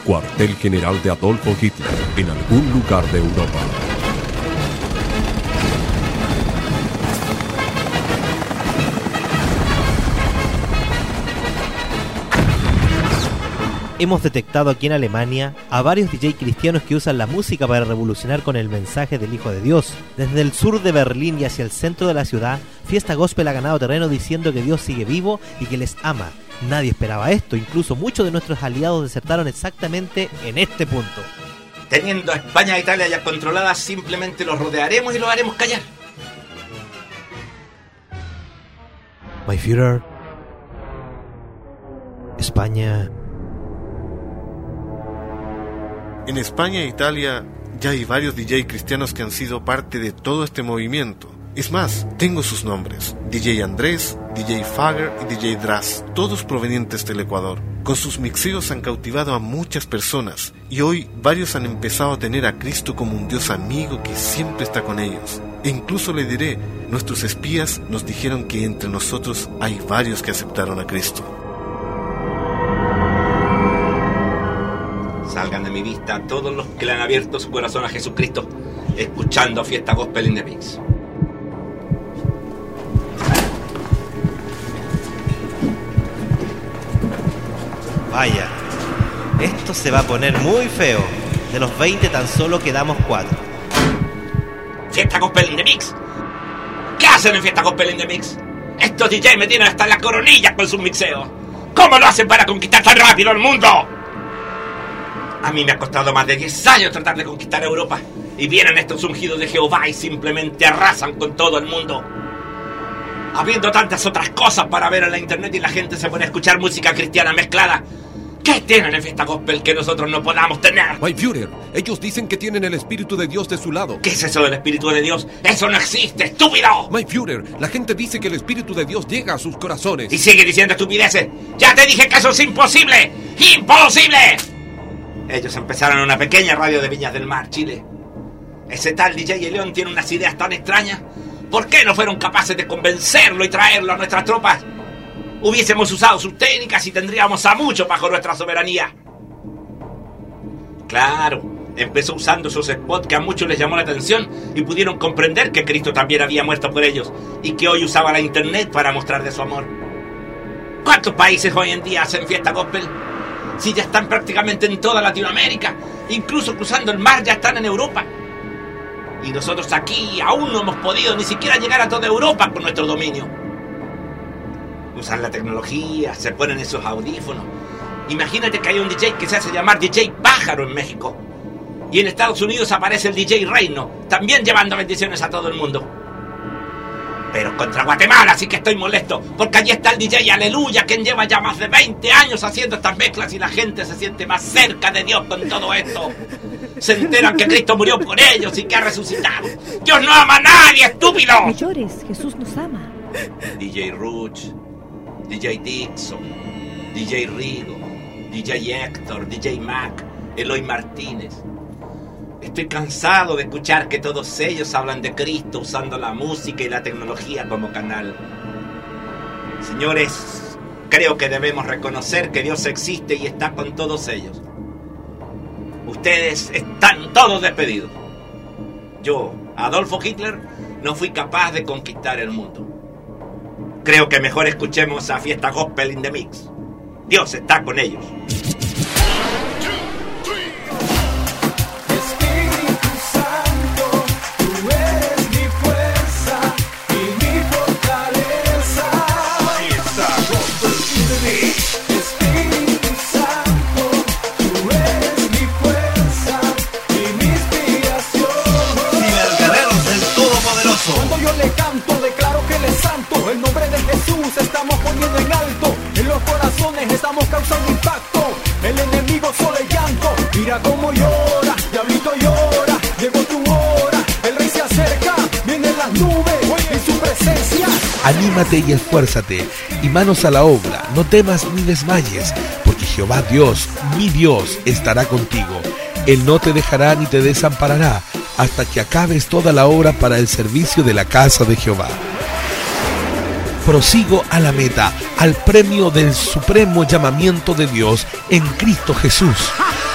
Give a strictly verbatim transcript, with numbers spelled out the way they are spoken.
cuartel general de Adolfo Hitler en algún lugar de Europa. Hemos detectado aquí en Alemania a varios D J cristianos que usan la música para revolucionar con el mensaje del Hijo de Dios. Desde el sur de Berlín y hacia el centro de la ciudad, Fiesta Gospel ha ganado terreno diciendo que Dios sigue vivo y que les ama. Nadie esperaba esto, incluso muchos de nuestros aliados desertaron exactamente en este punto. Teniendo a España e Italia ya controladas, simplemente los rodearemos y los haremos callar. My Führer, España... En España e Italia ya hay varios D J cristianos que han sido parte de todo este movimiento. Es más, tengo sus nombres: D J Andrés, D J Fager y D J Draz, todos provenientes del Ecuador. Con sus mixeos han cautivado a muchas personas y hoy varios han empezado a tener a Cristo como un Dios amigo que siempre está con ellos. E incluso le diré, nuestros espías nos dijeron que entre nosotros hay varios que aceptaron a Cristo. Salgan de mi vista todos los que le han abierto su corazón a Jesucristo, escuchando Fiesta Gospel in the Mix. Vaya, esto se va a poner muy feo. De los veinte tan solo quedamos cuatro. Fiesta Gospel in the Mix. ¿Qué hacen en Fiesta Gospel in the Mix? Estos D Js me tienen hasta la coronilla con sus mixeos. ¿Cómo lo hacen para conquistar tan rápido el mundo? A mí me ha costado más de diez años tratar de conquistar Europa. Y vienen estos ungidos de Jehová y simplemente arrasan con todo el mundo. Habiendo tantas otras cosas para ver en la internet y la gente se pone a escuchar música cristiana mezclada. ¿Qué tienen en Fiesta Gospel que nosotros no podamos tener? My Führer, ellos dicen que tienen el Espíritu de Dios de su lado. ¿Qué es eso del Espíritu de Dios? ¡Eso no existe, estúpido! My Führer, la gente dice que el Espíritu de Dios llega a sus corazones. Y sigue diciendo estupideces. ¡Ya te dije que eso es imposible! ¡Imposible! Ellos empezaron en una pequeña radio de Viñas del Mar, Chile. Ese tal D J León tiene unas ideas tan extrañas. ¿Por qué no fueron capaces de convencerlo y traerlo a nuestras tropas? Hubiésemos usado sus técnicas y tendríamos a muchos bajo nuestra soberanía. Claro, empezó usando esos spots que a muchos les llamó la atención y pudieron comprender que Cristo también había muerto por ellos y que hoy usaba la internet para mostrar de su amor. ¿Cuántos países hoy en día hacen Fiesta Gospel? Si ya están prácticamente en toda Latinoamérica, incluso cruzando el mar ya están en Europa. Y nosotros aquí aún no hemos podido ni siquiera llegar a toda Europa con nuestro dominio. Usan la tecnología, se ponen esos audífonos. Imagínate que hay un D J que se hace llamar D J Pájaro en México. Y en Estados Unidos aparece el D J Reino, también llevando bendiciones a todo el mundo. Pero contra Guatemala sí que estoy molesto, porque allí está el D J Aleluya, quien lleva ya más de veinte años haciendo estas mezclas y la gente se siente más cerca de Dios con todo esto. Se enteran que Cristo murió por ellos y que ha resucitado. ¡Dios no ama a nadie, estúpido! No llores, Jesús nos ama. D J Ruch, D J Dixon, D J Rigo, D J Héctor, D J Mac, Eloy Martínez. Estoy cansado de escuchar que todos ellos hablan de Cristo usando la música y la tecnología como canal. Señores, creo que debemos reconocer que Dios existe y está con todos ellos. Ustedes están todos despedidos. Yo, Adolfo Hitler, no fui capaz de conquistar el mundo. Creo que mejor escuchemos a Fiesta Gospel in the Mix. Dios está con ellos. El nombre de Jesús estamos poniendo en alto. En los corazones estamos causando impacto. El enemigo solo es llanto. Mira cómo llora, diablito llora. Llegó tu hora, el rey se acerca. Vienen las nubes en su presencia. Anímate y esfuérzate, y manos a la obra. No temas ni desmayes, porque Jehová Dios, mi Dios, estará contigo. Él no te dejará ni te desamparará hasta que acabes toda la obra para el servicio de la casa de Jehová. Prosigo a la meta, al premio del supremo llamamiento de Dios en Cristo Jesús.